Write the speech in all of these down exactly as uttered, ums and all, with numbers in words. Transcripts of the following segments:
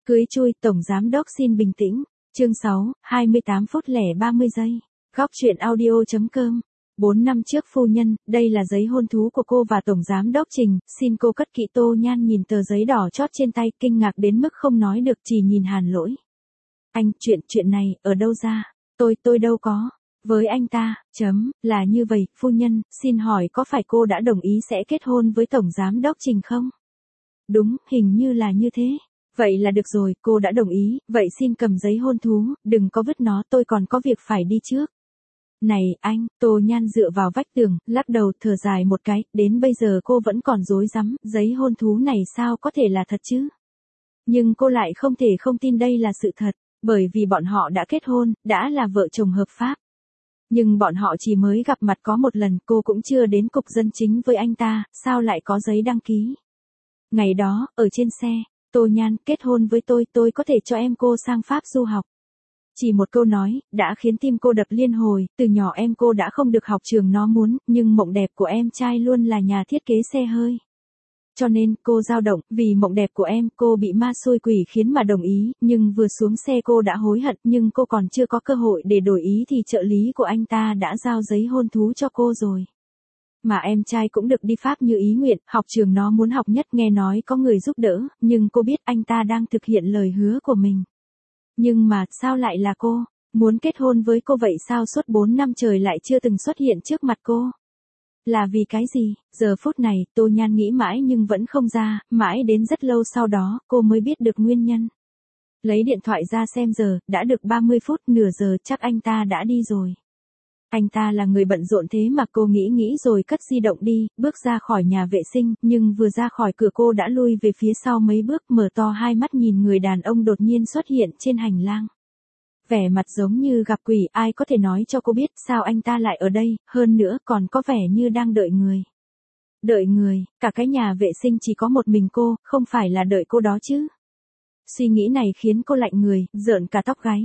Cưới chui, Tổng Giám Đốc xin bình tĩnh. Chương sáu, hai mươi tám phút lẻ ba mươi giây. Góc truyện audio.com. Bốn năm trước phu nhân, đây là giấy hôn thú của cô và Tổng Giám Đốc Trình, xin cô cất kỹ. Tô Nhan nhìn tờ giấy đỏ chót trên tay, kinh ngạc đến mức không nói được, chỉ nhìn Hàn Lỗi. Anh, chuyện, chuyện này, ở đâu ra? Tôi, tôi đâu có. Với anh ta, chấm, là như vậy, phu nhân, xin hỏi có phải cô đã đồng ý sẽ kết hôn với Tổng Giám Đốc Trình không? Đúng, hình như là như thế. Vậy là được rồi, cô đã đồng ý, vậy xin cầm giấy hôn thú, đừng có vứt nó, tôi còn có việc phải đi trước. Này, anh, Tô Nhan dựa vào vách tường, lắc đầu, thở dài một cái, đến bây giờ cô vẫn còn rối rắm, giấy hôn thú này sao có thể là thật chứ? Nhưng cô lại không thể không tin đây là sự thật, bởi vì bọn họ đã kết hôn, đã là vợ chồng hợp pháp. Nhưng bọn họ chỉ mới gặp mặt có một lần, cô cũng chưa đến cục dân chính với anh ta, sao lại có giấy đăng ký? Ngày đó, ở trên xe, Tô Nhan, kết hôn với tôi, tôi có thể cho em cô sang Pháp du học. Chỉ một câu nói, đã khiến tim cô đập liên hồi, từ nhỏ em cô đã không được học trường nó muốn, nhưng mộng đẹp của em trai luôn là nhà thiết kế xe hơi. Cho nên, cô dao động, vì mộng đẹp của em, cô bị ma xui quỷ khiến mà đồng ý, nhưng vừa xuống xe cô đã hối hận, nhưng cô còn chưa có cơ hội để đổi ý thì trợ lý của anh ta đã giao giấy hôn thú cho cô rồi. Mà em trai cũng được đi Pháp như ý nguyện, học trường nó muốn học nhất, nghe nói có người giúp đỡ, nhưng cô biết anh ta đang thực hiện lời hứa của mình. Nhưng mà, sao lại là cô? Muốn kết hôn với cô vậy sao suốt bốn năm trời lại chưa từng xuất hiện trước mặt cô? Là vì cái gì? Giờ phút này, Tô Nhan nghĩ mãi nhưng vẫn không ra, mãi đến rất lâu sau đó, cô mới biết được nguyên nhân. Lấy điện thoại ra xem giờ, đã được ba mươi phút, nửa giờ, chắc anh ta đã đi rồi. Anh ta là người bận rộn thế mà cô nghĩ nghĩ rồi cất di động đi, bước ra khỏi nhà vệ sinh, nhưng vừa ra khỏi cửa cô đã lui về phía sau mấy bước, mở to hai mắt nhìn người đàn ông đột nhiên xuất hiện trên hành lang. Vẻ mặt giống như gặp quỷ, ai có thể nói cho cô biết sao anh ta lại ở đây, hơn nữa còn có vẻ như đang đợi người. Đợi người, cả cái nhà vệ sinh chỉ có một mình cô, không phải là đợi cô đó chứ. Suy nghĩ này khiến cô lạnh người, rợn cả tóc gáy.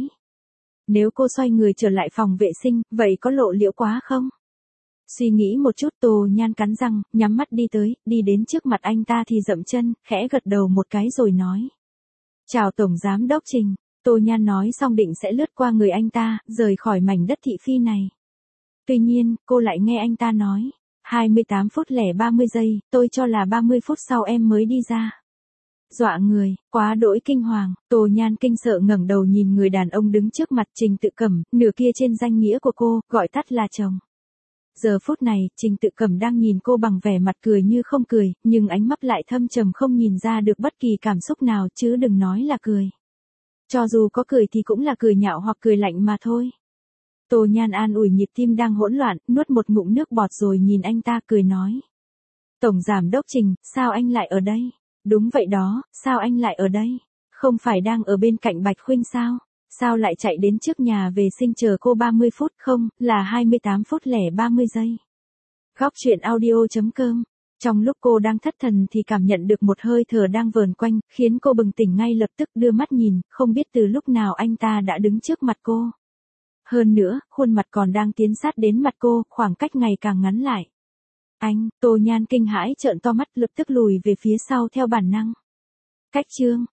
Nếu cô xoay người trở lại phòng vệ sinh, vậy có lộ liễu quá không? Suy nghĩ một chút, Tô Nhan cắn răng, nhắm mắt đi tới, đi đến trước mặt anh ta thì dậm chân, khẽ gật đầu một cái rồi nói. Chào Tổng Giám Đốc Trình. Tô Nhan nói xong định sẽ lướt qua người anh ta, rời khỏi mảnh đất thị phi này. Tuy nhiên, cô lại nghe anh ta nói. hai mươi tám phút lẻ ba mươi giây, tôi cho là ba mươi phút sau em mới đi ra. Dọa người, quá đỗi kinh hoàng, Tô Nhan kinh sợ ngẩng đầu nhìn người đàn ông đứng trước mặt. Trình Tự Cẩm, nửa kia trên danh nghĩa của cô, gọi tắt là chồng. Giờ phút này, Trình Tự Cẩm đang nhìn cô bằng vẻ mặt cười như không cười, nhưng ánh mắt lại thâm trầm không nhìn ra được bất kỳ cảm xúc nào, chứ đừng nói là cười. Cho dù có cười thì cũng là cười nhạo hoặc cười lạnh mà thôi. Tô Nhan an ủi nhịp tim đang hỗn loạn, nuốt một ngụm nước bọt rồi nhìn anh ta cười nói. Tổng Giám Đốc Trình, sao anh lại ở đây? Đúng vậy đó, sao anh lại ở đây? Không phải đang ở bên cạnh Bạch Khuynh sao? Sao lại chạy đến trước nhà vệ sinh chờ cô ba mươi phút không, là hai mươi tám phút lẻ ba mươi giây. Góc truyện audio.com. Trong lúc cô đang thất thần thì cảm nhận được một hơi thở đang vờn quanh, khiến cô bừng tỉnh ngay lập tức, đưa mắt nhìn, không biết từ lúc nào anh ta đã đứng trước mặt cô. Hơn nữa, khuôn mặt còn đang tiến sát đến mặt cô, khoảng cách ngày càng ngắn lại. Anh, Tô Nhan kinh hãi trợn to mắt, lập tức lùi về phía sau theo bản năng. Cách chương.